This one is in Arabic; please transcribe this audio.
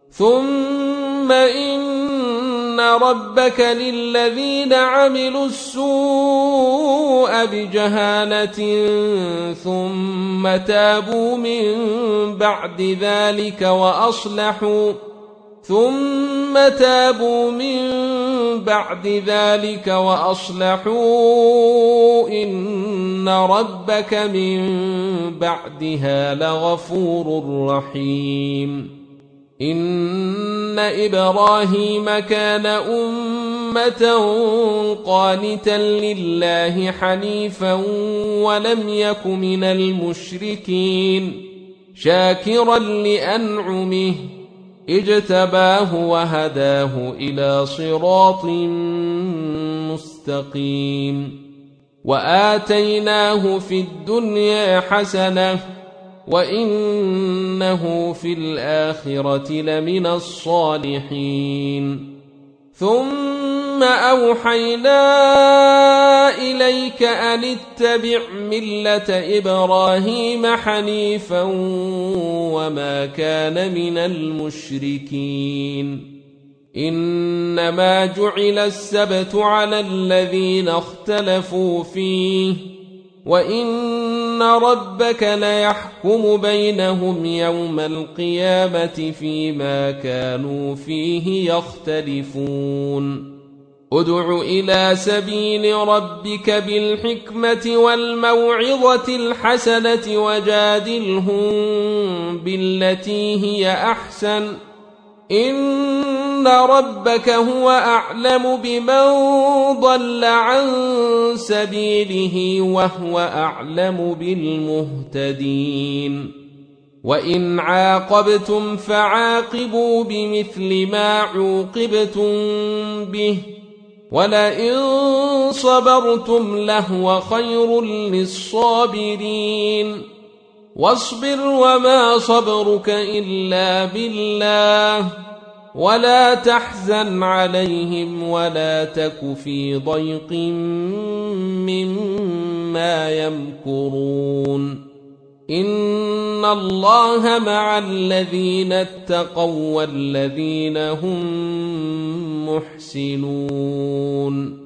ثم إن ربك للذين عملوا السوء بجهالة ثم تابوا من بعد ذلك وأصلحوا إن ربك من بعدها لغفور رحيم. إن إبراهيم كان أمة قانتا لله حنيفا ولم يك من المشركين شاكرا لأنعمه اجتباه وهداه إلى صراط مستقيم. وآتيناه في الدنيا حسنة وإنه في الآخرة لمن الصالحين. ثم أوحينا إليك أن اتبع ملة إبراهيم حنيفا وما كان من المشركين. إنما جعل السبت على الذين اختلفوا فيه وإن ربك ليحكم بينهم يوم القيامة فيما كانوا فيه يختلفون. ادع إلى سبيل ربك بالحكمة والموعظة الحسنة وجادلهم بالتي هي أحسن إن ربك هو أعلم بمن ضل عن سبيله وهو أعلم بالمهتدين. وإن عاقبتم فعاقبوا بمثل ما عوقبتم به ولئن صبرتم لهو خير للصابرين. واصبر وما صبرك إلا بالله ولا تحزن عليهم ولا تك في ضيق مما يمكرون. إن الله مع الذين اتقوا والذين هم محسنون.